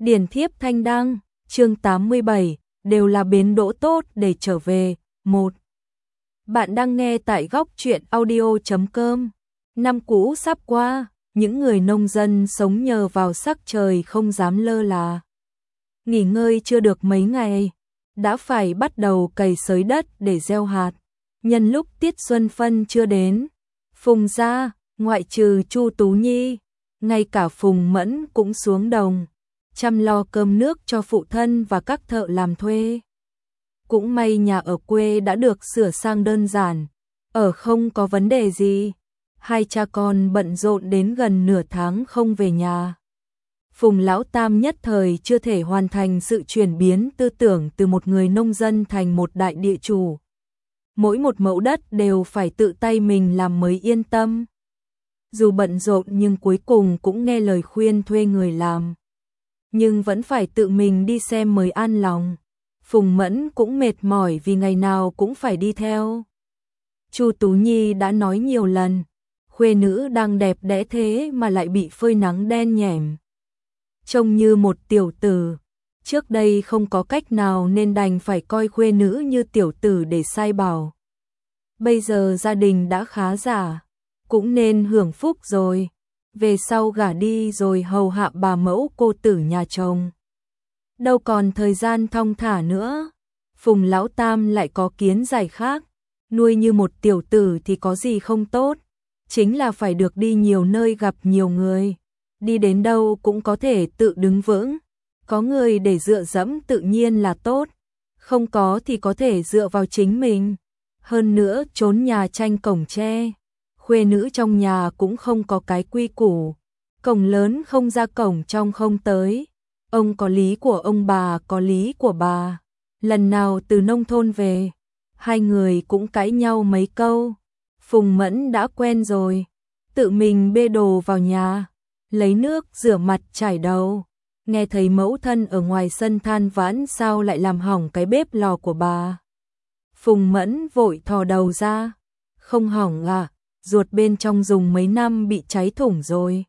Điển thiếp thanh đăng, chương 87, đều là bến đỗ tốt để trở về. 1. Bạn đang nghe tại góc truyện audio.com. Năm cũ sắp qua, những người nông dân sống nhờ vào sắc trời không dám lơ là. Nghỉ ngơi chưa được mấy ngày, đã phải bắt đầu cày xới đất để gieo hạt. Nhân lúc tiết xuân phân chưa đến, Phùng gia, ngoại trừ Chu Tú Nhi, ngay cả Phùng Mẫn cũng xuống đồng, chăm lo cơm nước cho phụ thân và các thợ làm thuê. Cũng may nhà ở quê đã được sửa sang đơn giản, ở không có vấn đề gì. Hai cha con bận rộn đến gần nửa tháng không về nhà. Phùng Lão Tam nhất thời chưa thể hoàn thành sự chuyển biến tư tưởng từ một người nông dân thành một đại địa chủ. Mỗi một mẫu đất đều phải tự tay mình làm mới yên tâm. Dù bận rộn nhưng cuối cùng cũng nghe lời khuyên thuê người làm. Nhưng vẫn phải tự mình đi xem mới an lòng. Phùng Mẫn cũng mệt mỏi vì ngày nào cũng phải đi theo. Chu Tú Nhi đã nói nhiều lần, khuê nữ đang đẹp đẽ thế mà lại bị phơi nắng đen nhẻm. Trông như một tiểu tử, trước đây không có cách nào nên đành phải coi khuê nữ như tiểu tử để sai bảo. Bây giờ gia đình đã khá giả, cũng nên hưởng phúc rồi, về sau gả đi rồi hầu hạ bà mẫu cô tử nhà chồng. Đâu còn thời gian thong thả nữa. Phùng Lão Tam lại có kiến giải khác, nuôi như một tiểu tử thì có gì không tốt, chính là phải được đi nhiều nơi gặp nhiều người, đi đến đâu cũng có thể tự đứng vững, có người để dựa dẫm tự nhiên là tốt, không có thì có thể dựa vào chính mình. Hơn nữa trốn nhà tranh cổng tre, khuê nữ trong nhà cũng không có cái quy củ, cổng lớn không ra cổng trong không tới, ông có lý của ông bà có lý của bà. Lần nào từ nông thôn về, hai người cũng cãi nhau mấy câu. Phùng Mẫn đã quen rồi, tự mình bê đồ vào nhà, lấy nước rửa mặt chải đầu, nghe thấy mẫu thân ở ngoài sân than vãn sao lại làm hỏng cái bếp lò của bà. Phùng Mẫn vội thò đầu ra, không hỏng à, ruột bên trong dùng mấy năm bị cháy thủng rồi.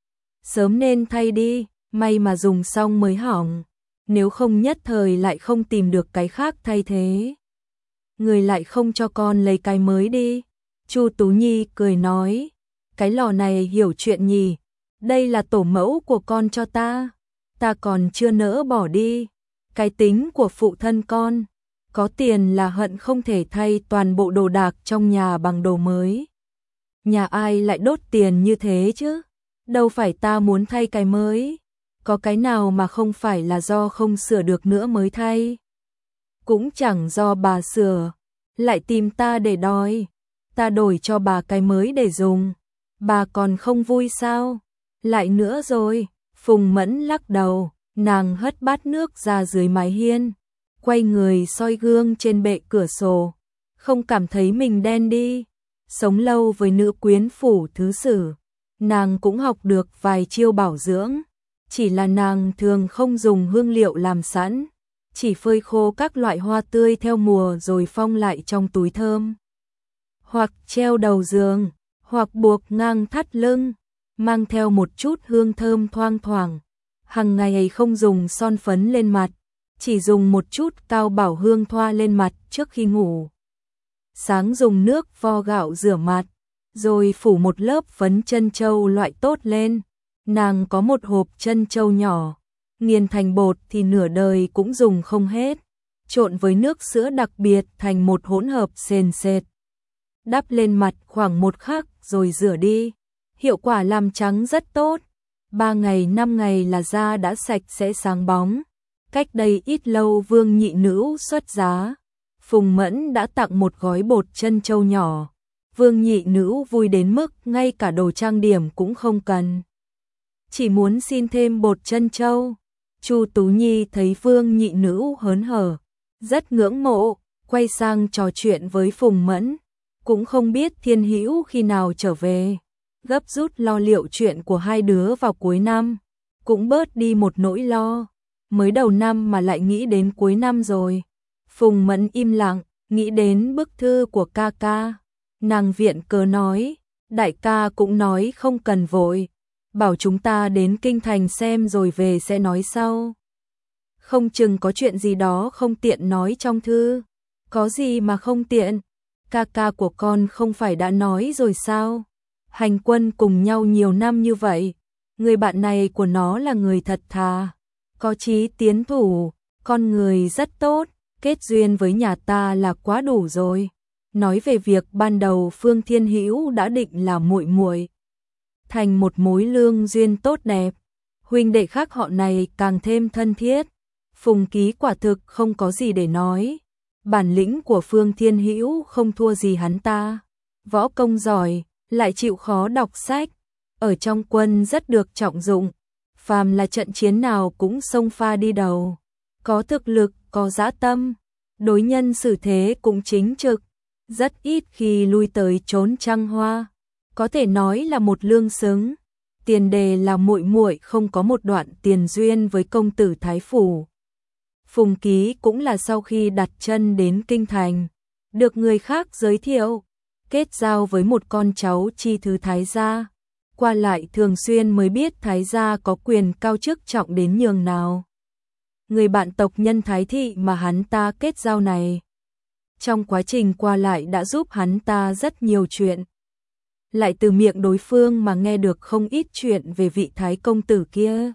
Sớm nên thay đi, may mà dùng xong mới hỏng, nếu không nhất thời lại không tìm được cái khác thay thế. Người lại không cho con lấy cái mới đi. Chu Tú Nhi cười nói, cái lò này hiểu chuyện nhỉ, đây là tổ mẫu của con cho ta còn chưa nỡ bỏ đi. Cái tính của phụ thân con, có tiền là hận không thể thay toàn bộ đồ đạc trong nhà bằng đồ mới. Nhà ai lại đốt tiền như thế chứ, đâu phải ta muốn thay cái mới, có cái nào mà không phải là do không sửa được nữa mới thay. Cũng chẳng do bà sửa, lại tìm ta để đòi, ta đổi cho bà cái mới để dùng, bà còn không vui sao? Lại nữa rồi, Phùng Mẫn lắc đầu, nàng hất bát nước ra dưới mái hiên, quay người soi gương trên bệ cửa sổ, không cảm thấy mình đen đi. Sống lâu với nữ quyến phủ thứ sử, nàng cũng học được vài chiêu bảo dưỡng, chỉ là nàng thường không dùng hương liệu làm sẵn, chỉ phơi khô các loại hoa tươi theo mùa rồi phong lại trong túi thơm, hoặc treo đầu giường, hoặc buộc ngang thắt lưng, mang theo một chút hương thơm thoang thoảng. Hằng ngày không dùng son phấn lên mặt, chỉ dùng một chút cao bảo hương thoa lên mặt trước khi ngủ. Sáng dùng nước vo gạo rửa mặt, rồi phủ một lớp phấn trân châu loại tốt lên. Nàng có một hộp trân châu nhỏ, nghiền thành bột thì nửa đời cũng dùng không hết, trộn với nước sữa đặc biệt thành một hỗn hợp sền sệt. Đắp lên mặt khoảng 1 khắc rồi rửa đi, hiệu quả làm trắng rất tốt. 3 ngày 5 ngày là da đã sạch sẽ sáng bóng. Cách đây ít lâu Vương nhị nữ xuất giá, Phùng Mẫn đã tặng một gói bột trân châu nhỏ. Vương nhị nữ vui đến mức ngay cả đồ trang điểm cũng không cần, chỉ muốn xin thêm bột trân châu. Chu Tú Nhi thấy Vương nhị nữ hớn hở, rất ngưỡng mộ, quay sang trò chuyện với Phùng Mẫn, cũng không biết Thiên Hữu khi nào trở về, gấp rút lo liệu chuyện của hai đứa vào cuối năm, cũng bớt đi một nỗi lo, mới đầu năm mà lại nghĩ đến cuối năm rồi. Phùng Mẫn im lặng, nghĩ đến bức thư của ca ca, nàng viện cớ nói, đại ca cũng nói không cần vội, bảo chúng ta đến kinh thành xem rồi về sẽ nói sau. Không chừng có chuyện gì đó không tiện nói trong thư. Có gì mà không tiện? Ca ca của con không phải đã nói rồi sao? Hành quân cùng nhau nhiều năm như vậy, người bạn này của nó là người thật thà, có chí tiến thủ, con người rất tốt, kết duyên với nhà ta là quá đủ rồi. Nói về việc ban đầu Phương Thiên Hữu đã định là muội muội thành một mối lương duyên tốt đẹp, huynh đệ khác họ này càng thêm thân thiết. Phùng Ký quả thực không có gì để nói, bản lĩnh của Phương Thiên Hữu không thua gì hắn ta, võ công giỏi, lại chịu khó đọc sách, ở trong quân rất được trọng dụng, phàm là trận chiến nào cũng xông pha đi đầu, có thực lực, có dã tâm, đối nhân xử thế cũng chính trực, rất ít khi lui tới trốn trăng hoa, có thể nói là một lương xứng. Tiền đề là muội muội không có một đoạn tiền duyên với công tử thái phủ. Phùng Ký cũng là sau khi đặt chân đến kinh thành, được người khác giới thiệu, kết giao với một con cháu chi thứ thái gia, qua lại thường xuyên mới biết thái gia có quyền cao chức trọng đến nhường nào. Người bạn tộc nhân Thái thị mà hắn ta kết giao này, trong quá trình qua lại đã giúp hắn ta rất nhiều chuyện. Lại từ miệng đối phương mà nghe được không ít chuyện về vị thái công tử kia.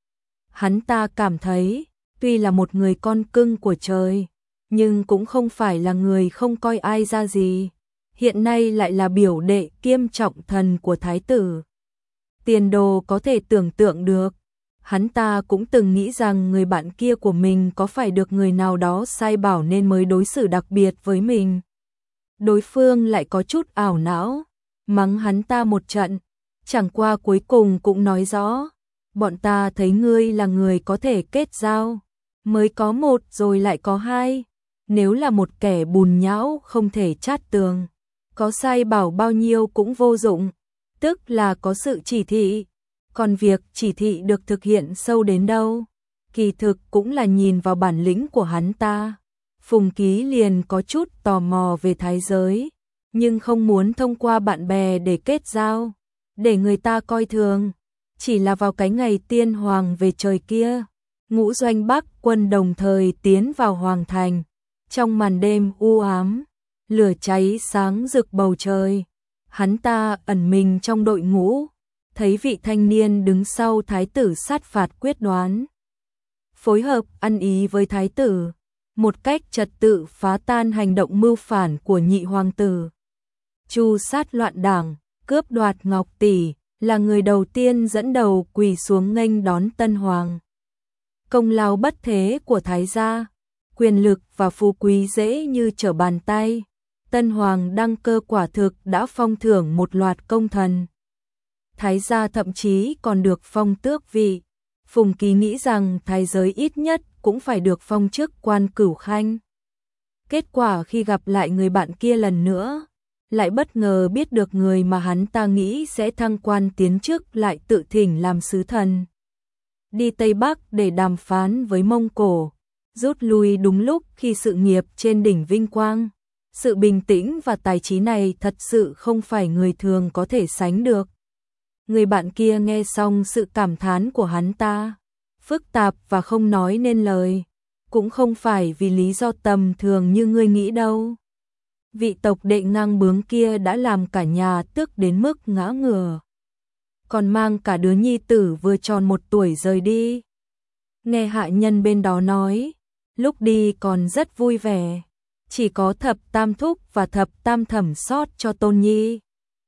Hắn ta cảm thấy, tuy là một người con cưng của trời, nhưng cũng không phải là người không coi ai ra gì. Hiện nay lại là biểu đệ kiêm trọng thần của thái tử. Tiền đồ có thể tưởng tượng được. Hắn ta cũng từng nghĩ rằng người bạn kia của mình có phải được người nào đó sai bảo nên mới đối xử đặc biệt với mình. Đối phương lại có chút ảo não, mắng hắn ta một trận, chẳng qua cuối cùng cũng nói rõ, bọn ta thấy ngươi là người có thể kết giao, mới có một rồi lại có hai, nếu là một kẻ bùn nhão không thể chát tường, có sai bảo bao nhiêu cũng vô dụng, tức là có sự chỉ thị, còn việc chỉ thị được thực hiện sâu đến đâu, kỳ thực cũng là nhìn vào bản lĩnh của hắn ta. Phùng Ký liền có chút tò mò về thái giới, nhưng không muốn thông qua bạn bè để kết giao, để người ta coi thường. Chỉ là vào cái ngày tiên hoàng về trời kia, ngũ doanh Bắc quân đồng thời tiến vào hoàng thành. Trong màn đêm u ám, lửa cháy sáng rực bầu trời. Hắn ta ẩn mình trong đội ngũ, thấy vị thanh niên đứng sau thái tử sát phạt quyết đoán. Phối hợp ăn ý với thái tử, một cách trật tự phá tan hành động mưu phản của nhị hoàng tử. Chu sát loạn đảng, cướp đoạt ngọc tỷ, là người đầu tiên dẫn đầu quỳ xuống nghênh đón tân hoàng. Công lao bất thế của thái gia, quyền lực và phú quý dễ như trở bàn tay. Tân hoàng đăng cơ quả thực đã phong thưởng một loạt công thần. Thái gia thậm chí còn được phong tước vị. Phùng Ký nghĩ rằng thái giới ít nhất cũng phải được phong chức quan cửu khanh. Kết quả khi gặp lại người bạn kia lần nữa, lại bất ngờ biết được người mà hắn ta nghĩ sẽ thăng quan tiến chức lại tự thỉnh làm sứ thần. Đi Tây Bắc để đàm phán với Mông Cổ, rút lui đúng lúc khi sự nghiệp trên đỉnh vinh quang. Sự bình tĩnh và tài trí này thật sự không phải người thường có thể sánh được. Người bạn kia nghe xong sự cảm thán của hắn ta, phức tạp và không nói nên lời, cũng không phải vì lý do tầm thường như ngươi nghĩ đâu. Vị tộc đệ ngang bướng kia đã làm cả nhà tức đến mức ngã ngửa, còn mang cả đứa nhi tử vừa tròn 1 tuổi rời đi. Nghe hạ nhân bên đó nói, lúc đi còn rất vui vẻ, chỉ có thập tam thúc và thập tam thẩm sót cho tôn nhi.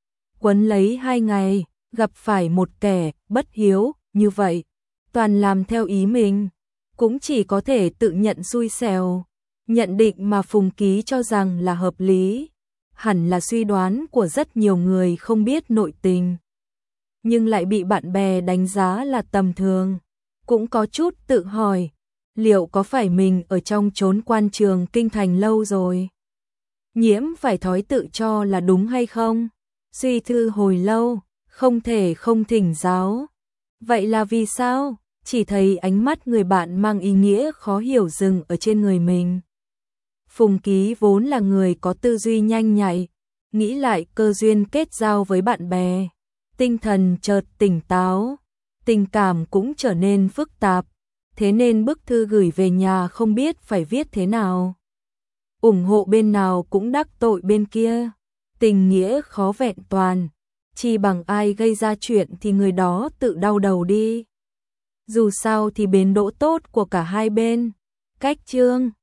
Quấn lấy 2 ngày, gặp phải một kẻ bất hiếu như vậy, toàn làm theo ý mình, cũng chỉ có thể tự nhận xui xẻo. Nhận định mà Phùng Ký cho rằng là hợp lý, hẳn là suy đoán của rất nhiều người không biết nội tình, nhưng lại bị bạn bè đánh giá là tầm thường, cũng có chút tự hỏi, liệu có phải mình ở trong chốn quan trường kinh thành lâu rồi, nhiễm phải thói tự cho là đúng hay không? Suy thư hồi lâu, không thể không thỉnh giáo. Vậy là vì sao? Chỉ thấy ánh mắt người bạn mang ý nghĩa khó hiểu dừng ở trên người mình. Phùng Ký vốn là người có tư duy nhanh nhạy, nghĩ lại cơ duyên kết giao với bạn bè, tinh thần chợt tỉnh táo, tình cảm cũng trở nên phức tạp, thế nên bức thư gửi về nhà không biết phải viết thế nào. Ủng hộ bên nào cũng đắc tội bên kia, tình nghĩa khó vẹn toàn, chỉ bằng ai gây ra chuyện thì người đó tự đau đầu đi. Dù sao thì bến đỗ tốt của cả hai bên. Cách chương